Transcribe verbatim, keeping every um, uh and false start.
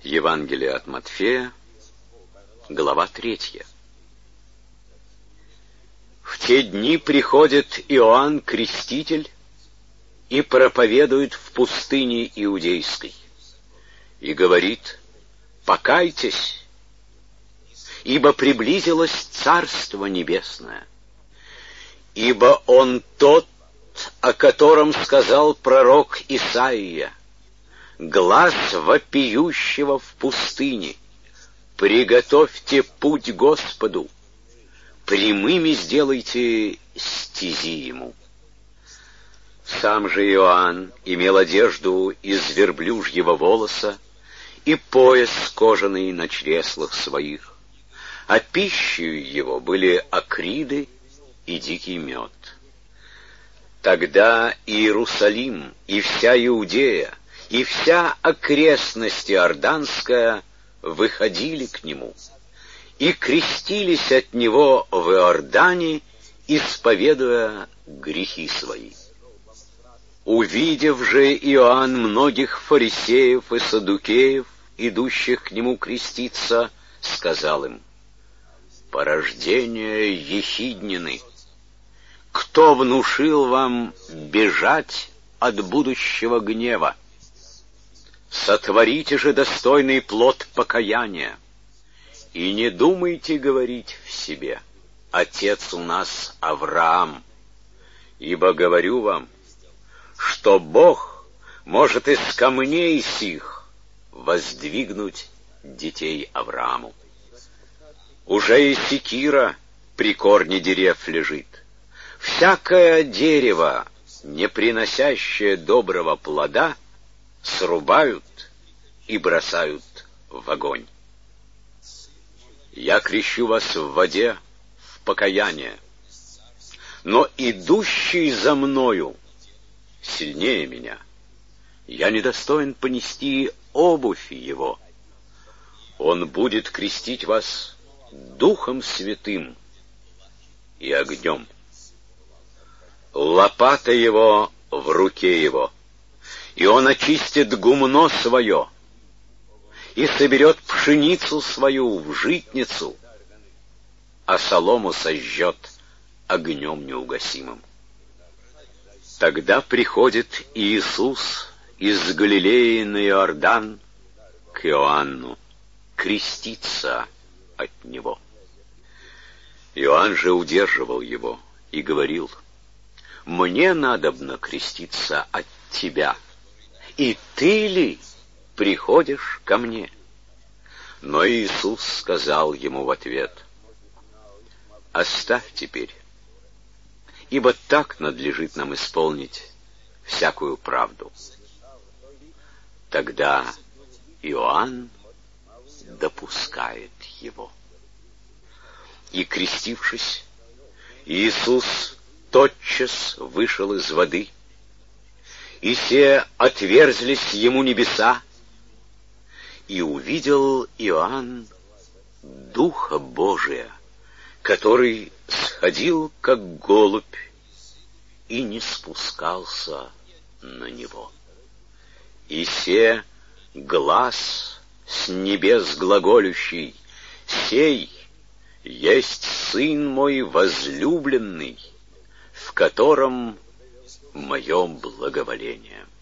Евангелие от Матфея, глава третья. В те дни приходит Иоанн Креститель и проповедует в пустыне Иудейской, и говорит: «Покайтесь, ибо приблизилось Царство Небесное, ибо Он тот, о котором сказал пророк Исаия: глас вопиющего в пустыне, приготовьте путь Господу, прямыми сделайте стези Ему». Сам же Иоанн имел одежду из верблюжьего волоса и пояс кожаный на чреслах своих, а пищей его были акриды и дикий мед. Тогда Иерусалим и вся Иудея и вся окрестность иорданская выходили к нему и крестились от него в Иордане, исповедуя грехи свои. Увидев же Иоанн многих фарисеев и саддукеев, идущих к нему креститься, сказал им: «Порождение ехиднины! Кто внушил вам бежать от будущего гнева? Сотворите же достойный плод покаяния, и не думайте говорить в себе: отец у нас Авраам, ибо говорю вам, что Бог может из камней сих воздвигнуть детей Аврааму. Уже и секира при корне дерев лежит. Всякое дерево, не приносящее доброго плода, срубают и бросают в огонь. Я крещу вас в воде в покаяние, но идущий за мною сильнее меня. Я недостоин понести обувь его. Он будет крестить вас Духом Святым и огнем. Лопата его в руке его, и он очистит гумно свое, и соберет пшеницу свою в житницу, а солому сожжет огнем неугасимым. Тогда приходит Иисус из Галилеи на Иордан к Иоанну креститься от него. Иоанн же удерживал его и говорил: «Мне надобно креститься от тебя, и ты ли приходишь ко мне?» Но Иисус сказал ему в ответ: «Оставь теперь, ибо так надлежит нам исполнить всякую правду». Тогда Иоанн допускает его. И, крестившись, Иисус тотчас вышел из воды, и се отверзлись ему небеса, и увидел Иоанн Духа Божия, который сходил, как голубь, и не спускался на него. И се глас с небес глаголющий: «Сей есть Сын мой возлюбленный, в котором мое благоволение».